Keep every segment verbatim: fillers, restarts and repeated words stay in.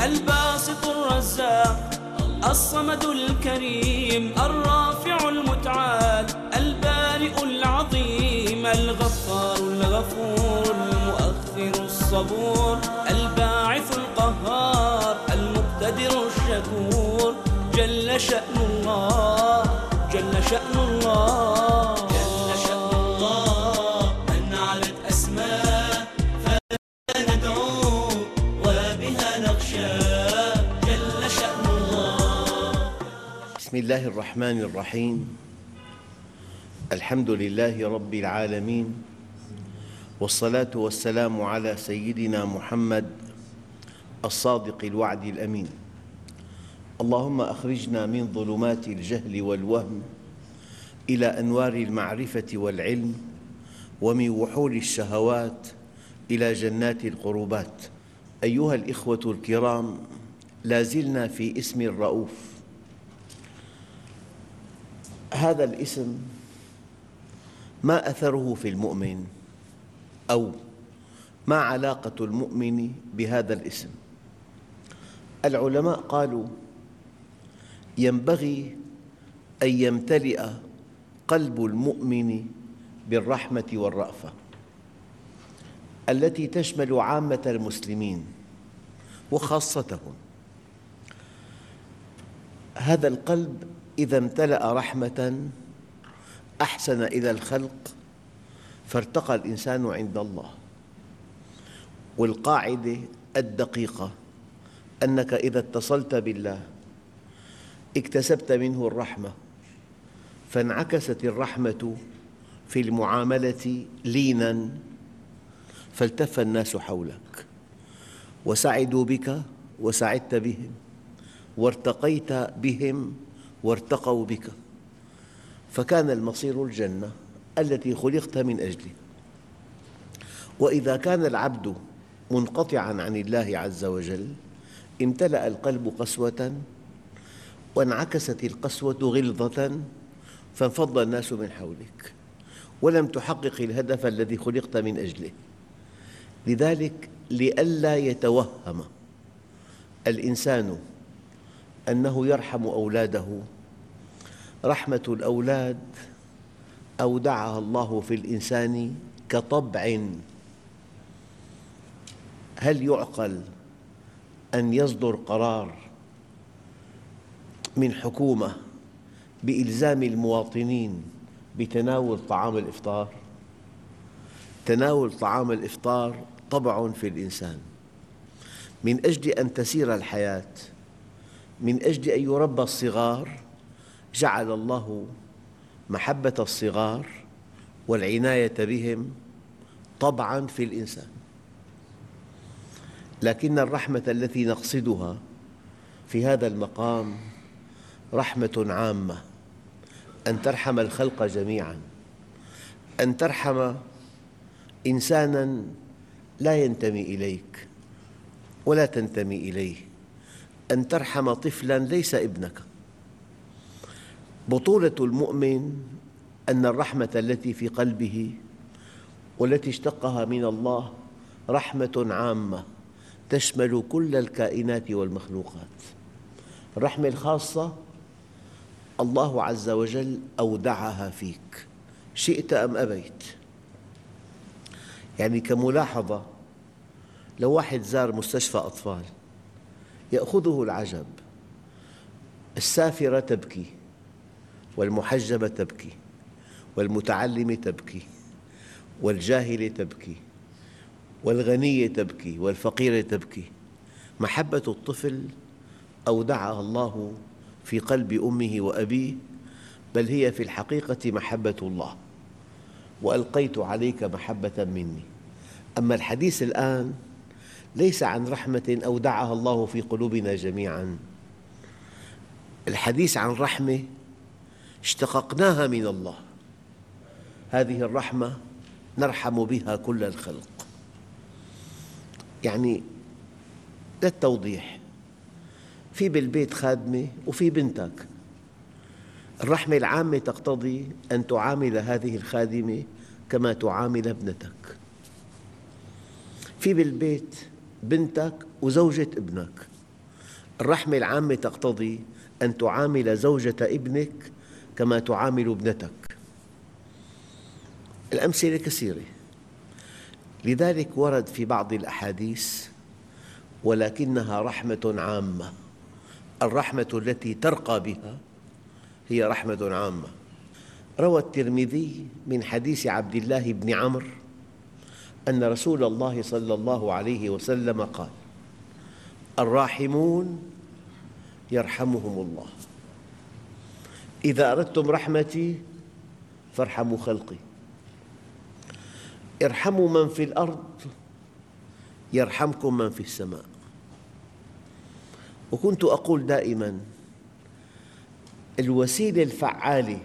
الباسط الرزاق الصمد الكريم الرافع المتعال البارئ العظيم الغفار الغفور المؤخر الصبور الباعث القهار المقتدر الشكور جل شأن الله جل شأن الله جل شأن الله من علت أسماء فلا ندعو وبها نخشى جل شأن الله. بسم الله الرحمن الرحيم. الحمد لله رب العالمين، والصلاة والسلام على سيدنا محمد الصادق الوعد الأمين. اللهم أخرجنا من ظلمات الجهل والوهم إلى أنوار المعرفة والعلم، ومن وحول الشهوات إلى جنات القربات. أيها الإخوة الكرام، لا زلنا في اسم الرؤوف. هذا الاسم ما أثره في المؤمن، أو ما علاقة المؤمن بهذا الاسم؟ العلماء قالوا ينبغي أن يمتلئ قلب المؤمن بالرحمة والرأفة التي تشمل عامة المسلمين وخاصتهم. هذا القلب إذا امتلأ رحمة أحسن إلى الخلق فارتقى الإنسان عند الله. والقاعدة الدقيقة أنك إذا اتصلت بالله اكتسبت منه الرحمة، فانعكست الرحمة في المعاملة ليناً، فالتف الناس حولك وسعدوا بك وسعدت بهم، وارتقيت بهم وارتقوا بك، فكان المصير الجنة التي خلقت من أجلها. وإذا كان العبد منقطعاً عن الله عز وجل امتلأ القلب قسوة، وانعكست القسوة غلظة، فانفض الناس من حولك ولم تحقق الهدف الذي خلقت من أجله. لذلك لئلا يتوهم الإنسان أنه يرحم أولاده، رحمة الأولاد أودعها الله في الإنسان كطبع. هل يعقل أن يصدر قرار من حكومة بإلزام المواطنين بتناول طعام الإفطار؟ تناول طعام الإفطار طبع في الإنسان، من أجل أن تسير الحياة، من أجل أن يربى الصغار، جعل الله محبة الصغار والعناية بهم طبعاً في الإنسان. لكن الرحمة التي نقصدها في هذا المقام رحمة عامة، أن ترحم الخلق جميعاً، أن ترحم إنساناً لا ينتمي إليك ولا تنتمي إليه، أن ترحم طفلاً ليس ابنك. بطولة المؤمن أن الرحمة التي في قلبه والتي اشتقها من الله رحمة عامة تشمل كل الكائنات والمخلوقات. الرحمة الخاصة الله عز وجل أودعها فيك شئت أم أبيت. يعني كملاحظة، لو واحد زار مستشفى أطفال يأخذه العجب، السافرة تبكي، والمحجبة تبكي، والمتعلمة تبكي، والجاهلة تبكي، والغنية تبكي، والفقيرة تبكي. محبة الطفل أودعها الله في قلب أمه وأبيه، بل هي في الحقيقة محبة الله. وألقيت عليك محبة مني. أما الحديث الآن ليس عن رحمة أودعها الله في قلوبنا جميعاً، الحديث عن رحمة اشتققناها من الله. هذه الرحمة نرحم بها كل الخلق. يعني للتوضيح، في بالبيت خادمة وفي بنتك، الرحمة العامة تقتضي أن تعامل هذه الخادمة كما تعامل ابنتك. في بالبيت بنتك وزوجة ابنك، الرحمة العامة تقتضي أن تعامل زوجة ابنك كما تعامل ابنتك. الأمثلة كثيرة، لذلك ورد في بعض الأحاديث: ولكنها رحمة عامة. الرحمة التي ترقى بها هي رحمة عامة. روى الترمذي من حديث عبد الله بن عمرو أن رسول الله صلى الله عليه وسلم قال: الراحمون يرحمهم الله، إذا أردتم رحمتي فارحموا خلقي، ارحموا من في الأرض يرحمكم من في السماء. وكنت أقول دائماً: الوسيلة الفعالة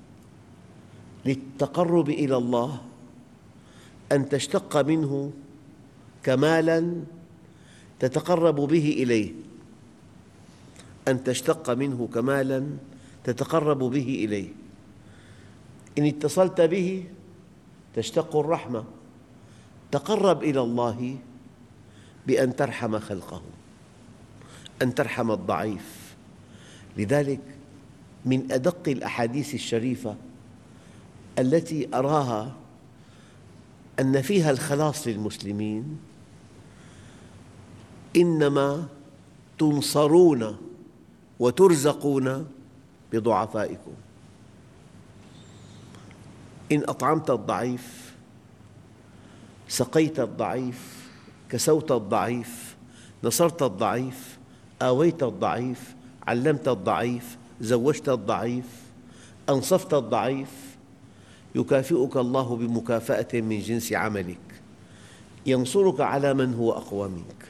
للتقرب إلى الله أن تشتق منه كمالاً تتقرب به إليه، أن تشتق منه كمالاً تتقرب به إليه. إن اتصلت به تشتق الرحمة، تقرب إلى الله بأن ترحم خلقه، أن ترحم الضعيف. لذلك من أدق الأحاديث الشريفة التي أراها أن فيها الخلاص للمسلمين: إنما تنصرون وترزقون بضعفائكم. إن أطعمت الضعيف، سقيت الضعيف، كسوت الضعيف، نصرت الضعيف، آويت الضعيف، علمت الضعيف، زوجت الضعيف، أنصفت الضعيف، يكافئك الله بمكافأة من جنس عملك، ينصرك على من هو أقوى منك.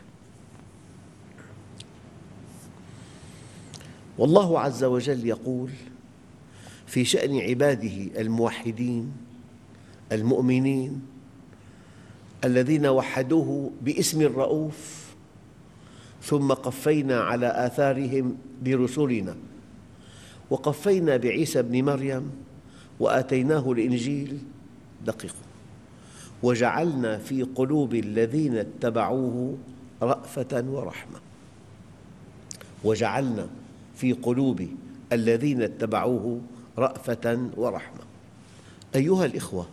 والله عز وجل يقول في شأن عباده الموحدين المؤمنين الذين وحدوه باسم الرؤوف: ثم قفينا على آثارهم برسلنا وقفينا بعيسى ابن مريم وآتيناه الإنجيل دقيق وجعلنا في قلوب الذين اتبعوه رأفة ورحمة. وجعلنا في قلوب الذين اتبعوه رأفة ورحمة. أيها الإخوة،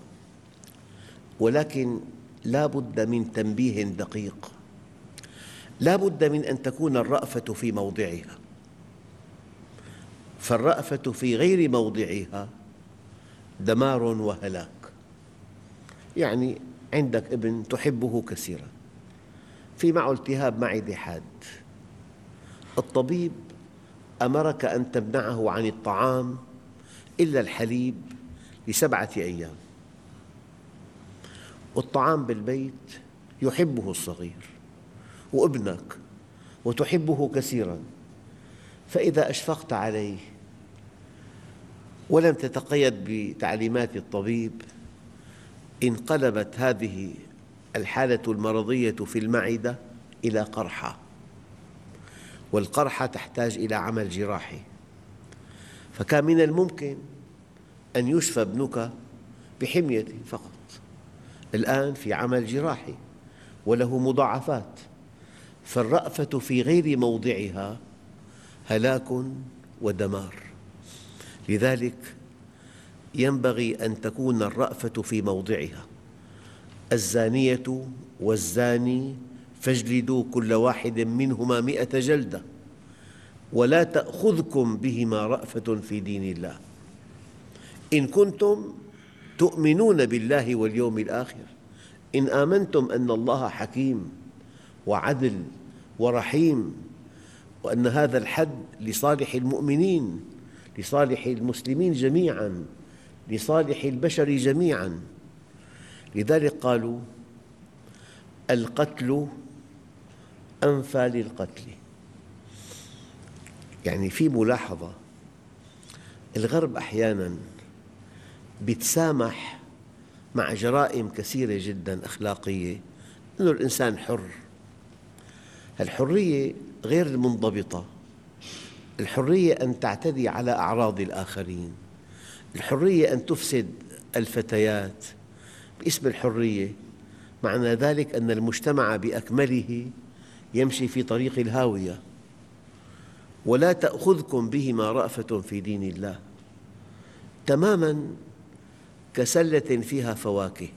ولكن لا بد من تنبيه دقيق. لا بد من أن تكون الرأفة في موضعها، فالرأفة في غير موضعها دمار وهلاك. يعني عندك ابن تحبه كثيراً، في معه التهاب معدة حاد، الطبيب أمرك أن تمنعه عن الطعام إلا الحليب لسبعة أيام، والطعام بالبيت يحبه الصغير وابنك وتحبه كثيراً، فإذا أشفقت عليه ولم تتقيد بتعليمات الطبيب انقلبت هذه الحالة المرضية في المعدة إلى قرحة، والقرحة تحتاج إلى عمل جراحي. فكان من الممكن أن يشفى ابنك بحمية فقط، الآن في عمل جراحي وله مضاعفات. فالرأفة في غير موضعها هلاك ودمار. لذلك ينبغي أن تكون الرأفة في موضعها. الزانية والزاني فاجلدوا كل واحد منهما مئة جلدة ولا تأخذكم بهما رأفة في دين الله إن كنتم تؤمنون بالله واليوم الآخر. إن آمنتم أن الله حكيم وعدل ورحيم، وأن هذا الحد لصالح المؤمنين، لصالح المسلمين جميعاً، لصالح البشر جميعاً. لذلك قالوا: القتل أنفى للقتل. يعني في ملاحظة، الغرب أحياناً يتسامح مع جرائم كثيرة جداً أخلاقية، أن الإنسان حر. الحرية غير المنضبطة، الحرية أن تعتدي على أعراض الآخرين، الحرية أن تفسد الفتيات باسم الحرية. معنى ذلك أن المجتمع بأكمله يمشي في طريق الهاوية. ولا تأخذكم بهما رأفة في دين الله، تماماً كسلة فيها فواكه،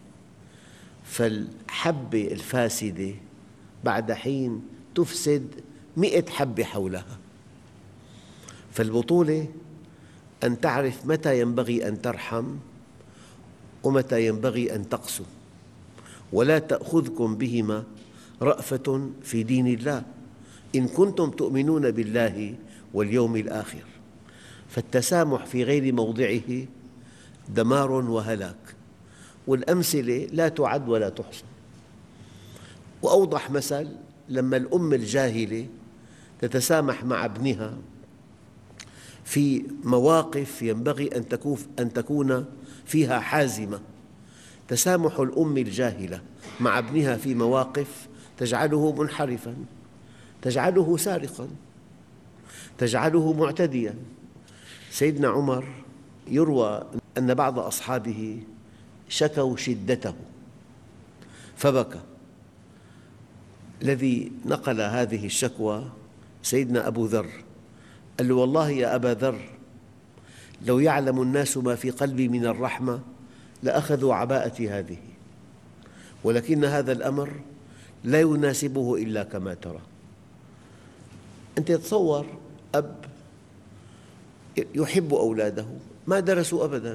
فالحبة الفاسدة بعد حين تفسد مئة حبة حولها. فالبطولة أن تعرف متى ينبغي أن ترحم ومتى ينبغي أن تقسو. ولا تأخذكم بهما رأفة في دين الله إن كنتم تؤمنون بالله واليوم الآخر. فالتسامح في غير موضعه دمار وهلاك، والأمثلة لا تعد ولا تحصى. وأوضح مثل لما الأم الجاهلة تتسامح مع ابنها في مواقف ينبغي أن تكون فيها حازمة. تسامح الأم الجاهلة مع ابنها في مواقف تجعله منحرفاً، تجعله سارقاً، تجعله معتدياً. سيدنا عمر يروى أن بعض أصحابه شكوا شدته فبكى. الذي نقل هذه الشكوى سيدنا أبو ذر، قال له: والله يا أبا ذر، لو يعلم الناس ما في قلبي من الرحمة لأخذوا عباءتي هذه، ولكن هذا الأمر لا يناسبه إلا كما ترى. أنت تصور أب يحب أولاده، ما درسوا أبداً،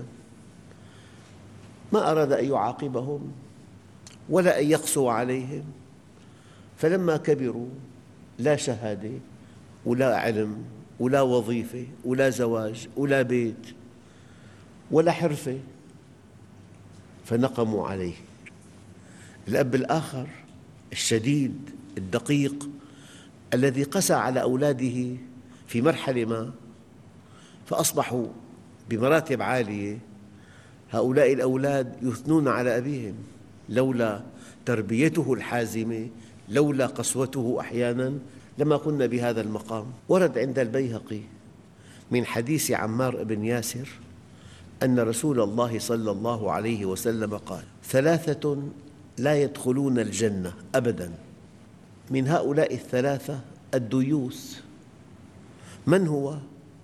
ما أراد أن يعاقبهم ولا أن يقسو عليهم، فلما كبروا لا شهادة ولا علم ولا وظيفة ولا زواج ولا بيت ولا حرفة، فنقموا عليه. الأب الآخر الشديد الدقيق الذي قسى على أولاده في مرحلة ما فأصبحوا بمراتب عالية، هؤلاء الأولاد يثنون على أبيهم لولا تربيته الحازمة، لولا قسوته أحياناً لما كنا بهذا المقام. ورد عند البيهقي من حديث عمار بن ياسر أن رسول الله صلى الله عليه وسلم قال: ثلاثة لا يدخلون الجنة أبداً، من هؤلاء الثلاثة الديوث. من هو؟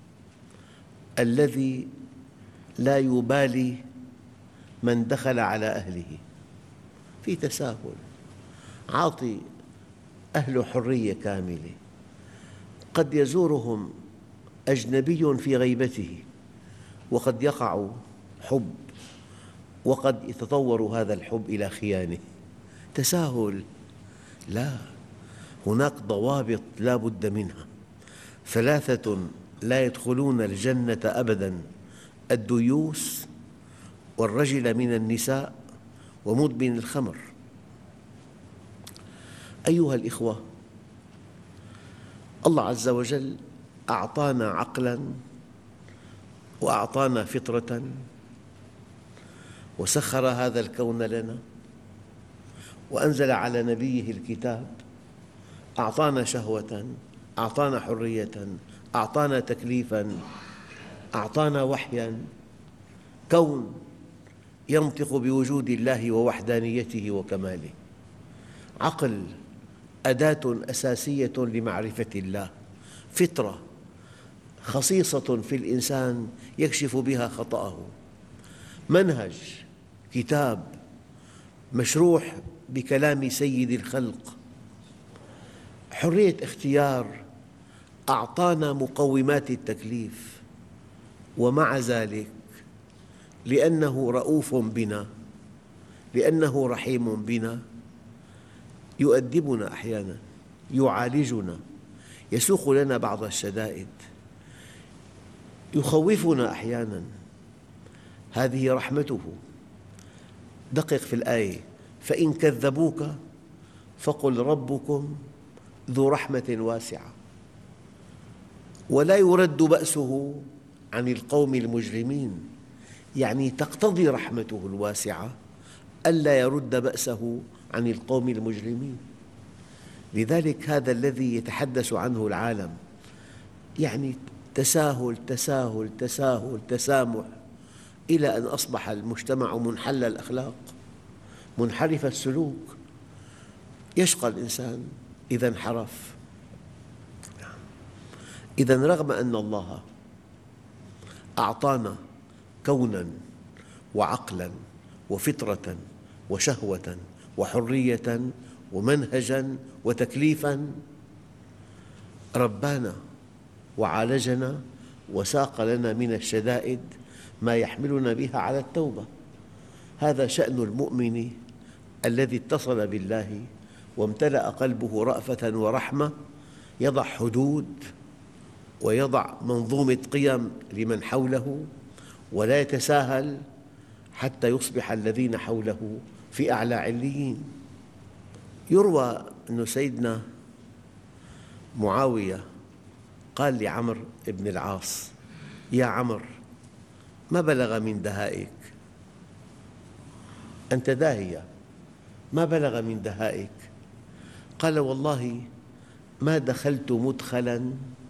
الذي لا يبالي من دخل على أهله، في تساهل، عاطي أهله حرية كاملة، قد يزورهم أجنبي في غيبته وقد يقع حب، وقد يتطور هذا الحب إلى خيانة. تساهل، لا، هناك ضوابط لا بد منها. ثلاثة لا يدخلون الجنة أبداً: الديوث، والرجل من النساء، ومدمن الخمر. أيها الإخوة، الله عز وجل أعطانا عقلاً وأعطانا فطرة وسخر هذا الكون لنا وأنزل على نبيه الكتاب، أعطانا شهوة، أعطانا حرية، أعطانا تكليفاً، أعطانا وحياً، كون ينطق بوجود الله ووحدانيته وكماله. عقل أداة أساسية لمعرفة الله، فطرة خصيصة في الإنسان يكشف بها خطأه، منهج، كتاب مشروح بكلام سيد الخلق، حرية اختيار، أعطانا مقومات التكليف. ومع ذلك لأنه رؤوف بنا، لأنه رحيم بنا، يؤدبنا أحياناً، يعالجنا، يسوق لنا بعض الشدائد، يخوفنا أحياناً. هذه رحمته. دقق في الآية: فإن كذبوك فقل ربكم ذو رحمة واسعة ولا يرد بأسه عن القوم المجرمين. يعني تقتضي رحمته الواسعة ألا يرد بأسه عن القوم المجرمين. لذلك هذا الذي يتحدث عنه العالم، يعني تساهل تساهل تساهل تسامح، إلى أن أصبح المجتمع منحل الأخلاق، منحرف السلوك. يشقى الإنسان إذا انحرف. إذن رغم أن الله أعطانا كوناً وعقلاً وفطرة وشهوة وحرية ومنهجاً وتكليفاً، ربانا وعالجنا وساق لنا من الشدائد ما يحملنا بها على التوبة. هذا شأن المؤمن الذي اتصل بالله وامتلأ قلبه رأفة ورحمة، يضع حدود ويضع منظومة قيم لمن حوله، ولا يتساهل حتى يصبح الذين حوله في أعلى عليين. يروى أن سيدنا معاوية قال لعمرو بن العاص: يا عمرو، ما بلغ من دهائك، أنت داهية، ما بلغ من دهائك؟ قال: والله ما دخلت مدخلاً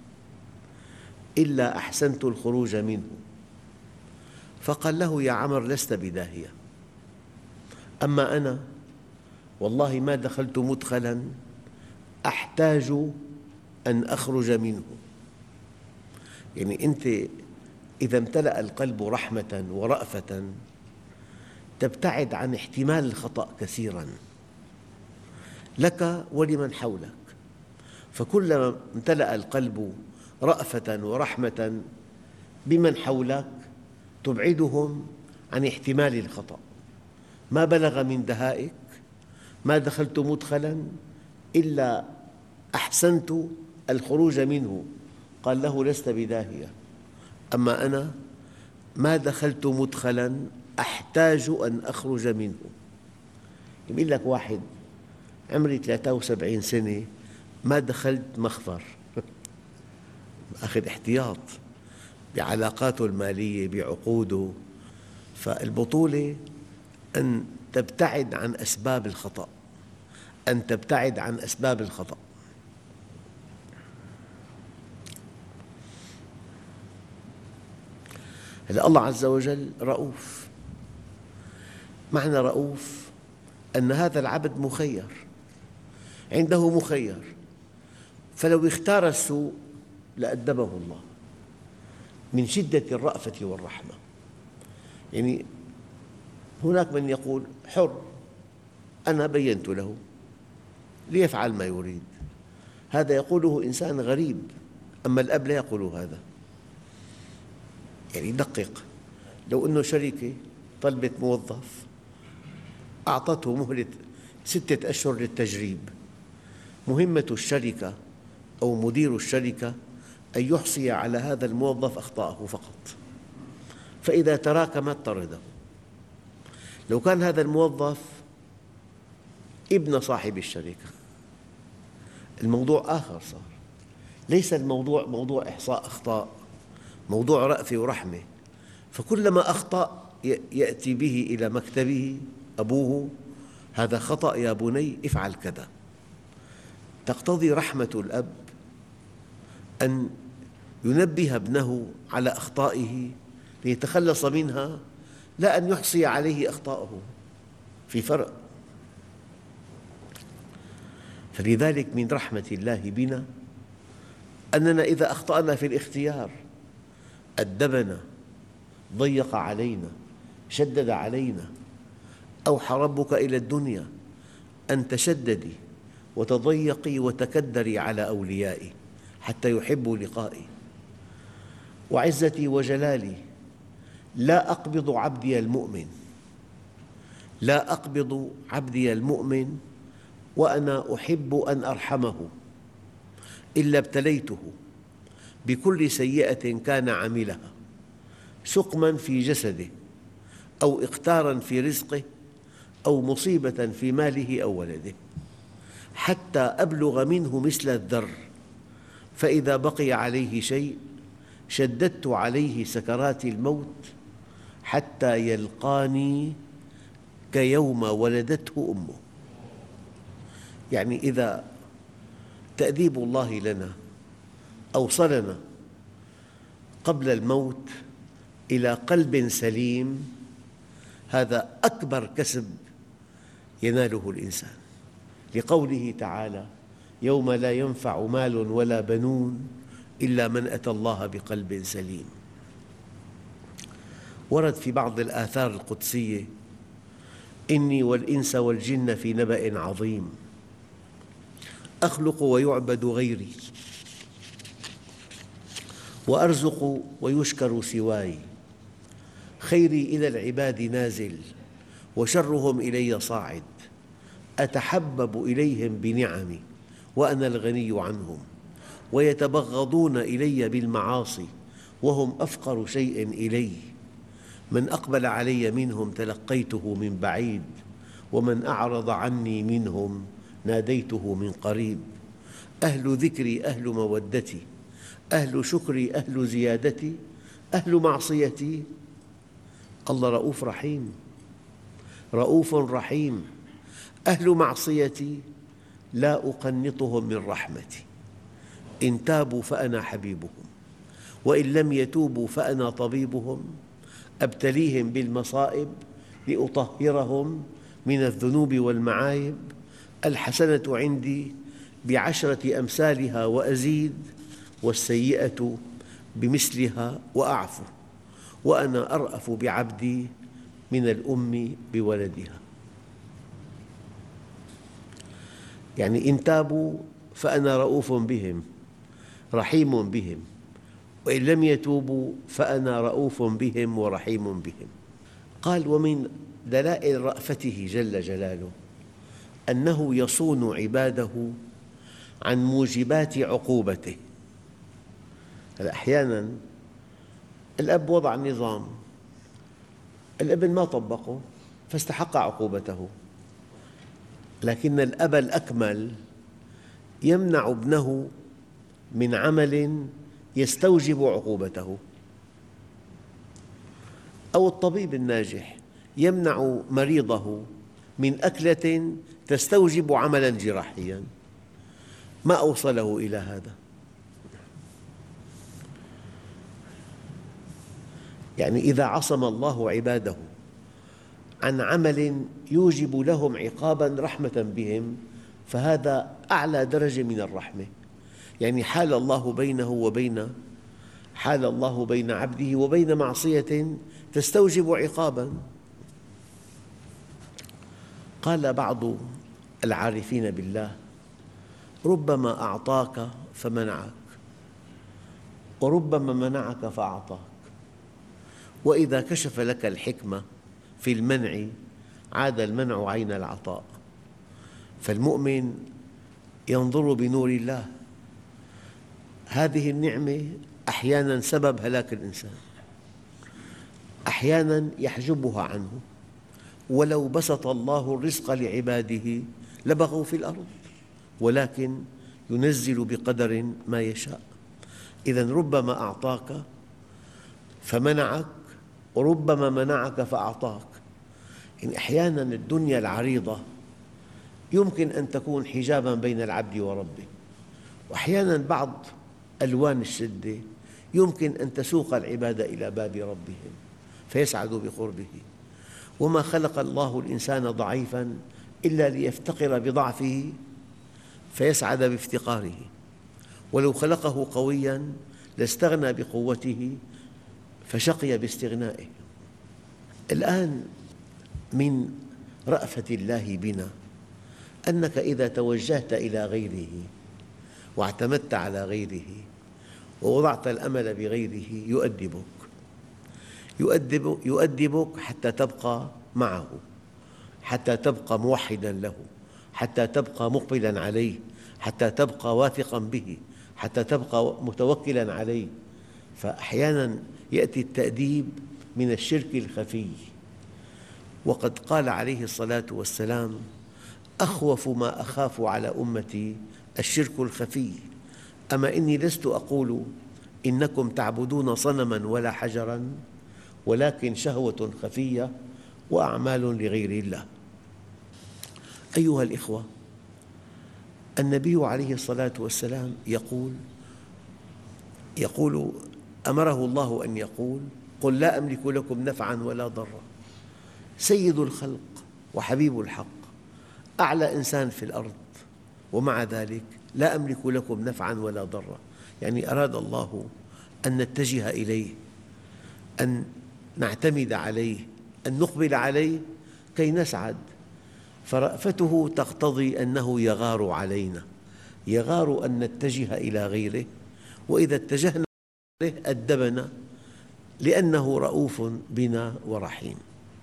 إلا أحسنت الخروج منه. فقال له: يا عمرو، لست بداهية، أما أنا والله ما دخلت مدخلاً أحتاج أن أخرج منه. يعني أنت إذا امتلأ القلب رحمة ورأفة تبتعد عن احتمال الخطأ كثيراً لك ولمن حولك، فكلما امتلأ القلب رأفة ورحمة بمن حولك تبعدهم عن احتمال الخطأ. ما بلغ من دهائك، ما دخلت مدخلاً إلا أحسنت الخروج منه. قال له: لست بداهية، أما أنا ما دخلت مدخلاً أحتاج أن أخرج منه. يقول لك واحد عمري ثلاثة وسبعين سنة ما دخلت مخفر، أخذ احتياط بعلاقاته المالية بعقوده. فالبطولة أن تبتعد عن أسباب الخطأ، أن تبتعد عن أسباب الخطأ. الله عز وجل رؤوف. معنى رؤوف أن هذا العبد مخير، عنده مخير، فلو اختار السوء لأدبه الله من شدة الرأفة والرحمة. يعني هناك من يقول: حر، أنا بينت له ليفعل ما يريد. هذا يقوله إنسان غريب، أما الأب لا يقول هذا. يعني دقق، لو أنه شركة طلبت موظف أعطته مهلة ستة أشهر للتجريب، مهمة الشركة أو مدير الشركة أن يحصي على هذا الموظف أخطاءه فقط، فإذا تراكمت طرده. لو كان هذا الموظف ابن صاحب الشركة الموضوع آخر صار، ليس الموضوع موضوع إحصاء أخطاء، موضوع رأفة ورحمة. فكلما أخطأ يأتي به إلى مكتبه أبوه: هذا خطأ يا بني، افعل كذا. تقتضي رحمة الأب أن ينبه ابنه على أخطائه ليتخلص منها، لا أن يحصي عليه أخطاءه، في فرق. فلذلك من رحمة الله بنا أننا إذا أخطأنا في الاختيار أدبنا، ضيق علينا، شدد علينا. أوحى ربك إلى الدنيا أن تشددي وتضيقي وتكدري على أوليائي حتى يحبوا لقائي. وعزتي وجلالي لا أقبض عبدي المؤمن، لا أقبض عبدي المؤمن وأنا أحب أن أرحمه، إلا ابتليته بكل سيئة كان عملها، سقما في جسده أو إقتارا في رزقه أو مصيبة في ماله أو ولده، حتى أبلغ منه مثل الذر، فإذا بقي عليه شيء شددت عليه سكرات الموت حتى يلقاني كيوم ولدته أمه. يعني إذا تأديب الله لنا أوصلنا قبل الموت إلى قلب سليم، هذا أكبر كسب يناله الإنسان، لقوله تعالى: يوم لا ينفع مال ولا بنون إلا من أتى الله بقلب سليم. ورد في بعض الآثار القدسية: إني والإنس والجن في نبأ عظيم، أخلق ويعبد غيري، وأرزق ويشكر سواي، خيري إلى العباد نازل، وشرهم إلي صاعد، أتحبب إليهم بنعمي وأنا الغني عنهم، ويتبغضون إلي بالمعاصي وهم أفقر شيء إلي، من أقبل علي منهم تلقيته من بعيد، ومن أعرض عني منهم ناديته من قريب، أهل ذكري أهل مودتي، أهل شكري أهل زيادتي، أهل معصيتي. الله رؤوف رحيم، رؤوف رحيم. أهل معصيتي لا أقنطهم من رحمتي، إن تابوا فأنا حبيبهم، وإن لم يتوبوا فأنا طبيبهم، أبتليهم بالمصائب لأطهرهم من الذنوب والمعايب، الحسنة عندي بعشرة أمثالها وأزيد، والسيئة بمثلها وأعفو، وأنا أرأف بعبدي من الأم بولدها. يعني إن تابوا فأنا رؤوف بهم رحيم بهم، وإن لم يتوبوا فأنا رؤوف بهم ورحيم بهم. قال: ومن دلائل رأفته جل جلاله أنه يصون عباده عن موجبات عقوبته. أحياناً الأب وضع نظام، الابن ما طبقه فاستحق عقوبته، لكن الأب الأكمل يمنع ابنه من عمل يستوجب عقوبته، أو الطبيب الناجح يمنع مريضه من أكلة تستوجب عملاً جراحياً. ما أوصله إلى هذا؟ يعني إذا عصم الله عباده عن عمل يوجب لهم عقاباً رحمة بهم، فهذا أعلى درجة من الرحمة. يعني حال الله بينه وبين حال الله بين عبده وبين معصية تستوجب عقاباً. قال بعض العارفين بالله: ربما أعطاك فمنعك، وربما منعك فأعطاك، وإذا كشف لك الحكمة في المنع عاد المنع عين العطاء. فالمؤمن ينظر بنور الله. هذه النعمة أحياناً سبب هلاك الإنسان، أحياناً يحجبها عنه، ولو بسط الله الرزق لعباده لبغوا في الأرض، ولكن ينزل بقدر ما يشاء. إذن ربما أعطاك فمنعك، وربما منعك فأعطاك. يعني أحياناً الدنيا العريضة يمكن أن تكون حجاباً بين العبد وربه، وأحياناً بعض ألوان الشدة يمكن أن تسوق العباد إلى باب ربهم فيسعدوا بقربه. وما خلق الله الإنسان ضعيفاً إلا ليفتقر بضعفه فيسعد بافتقاره، ولو خلقه قوياً لاستغنى بقوته فشقي باستغنائه. الآن من رأفة الله بنا أنك إذا توجهت إلى غيره واعتمدت على غيره ووضعت الأمل بغيره يؤدبك يؤدب يؤدبك حتى تبقى معه، حتى تبقى موحداً له، حتى تبقى مقبلاً عليه، حتى تبقى واثقاً به، حتى تبقى متوكلاً عليه. فأحياناً يأتي التأديب من الشرك الخفي، وقد قال عليه الصلاة والسلام: أخوف ما أخاف على أمتي الشرك الخفي، أما إني لست أقول إنكم تعبدون صنماً ولا حجراً، ولكن شهوة خفية وأعمال لغير الله. أيها الإخوة، النبي عليه الصلاة والسلام يقول يقول أمره الله أن يقول: قل لا أملك لكم نفعاً ولا ضراً. سيد الخلق وحبيب الحق، أعلى إنسان في الأرض، ومع ذلك لا أملك لكم نفعاً ولا ضراً. يعني أراد الله أن نتجه إليه، أن نعتمد عليه، أن نقبل عليه كي نسعد. فرأفته تقتضي أنه يغار علينا، يغار أن نتجه إلى غيره، وإذا اتجهنا إليه أدبنا لأنه رؤوف بنا ورحيم.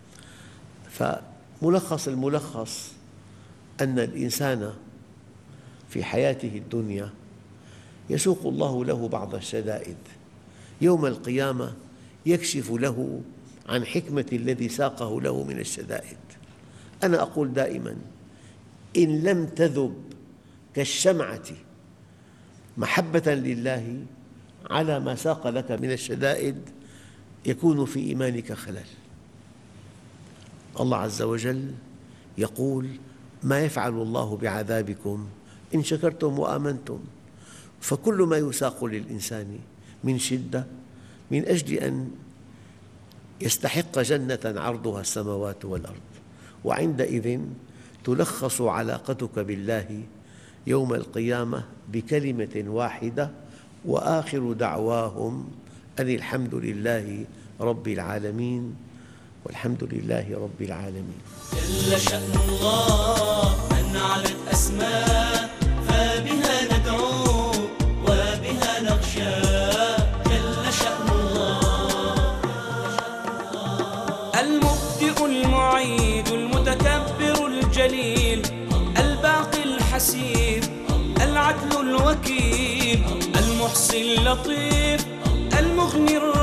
فملخص الملخص أن الإنسان في حياته الدنيا يسوق الله له بعض الشدائد، يوم القيامة يكشف له عن حكمة الذي ساقه له من الشدائد. أنا أقول دائماً: إن لم تذب كالشمعة محبة لله على ما ساق لك من الشدائد يكون في إيمانك خلل. الله عز وجل يقول: ما يفعل الله بعذابكم إن شكرتم وآمنتم. فكل ما يساق للإنسان من شدة من أجل أن يستحق جنة عرضها السماوات والأرض، وعندئذ تلخص علاقتك بالله يوم القيامة بكلمة واحدة: وآخر دعواهم أن الحمد لله رب العالمين. والحمد لله رب العالمين. جل شأن الله من علت أسماء، فبها ندعو وبها نخشى. جل شأن الله المبدئ المعيد المتكبر الجليل الباقي الحسيب العدل الوكيل المحصي اللطيف المغني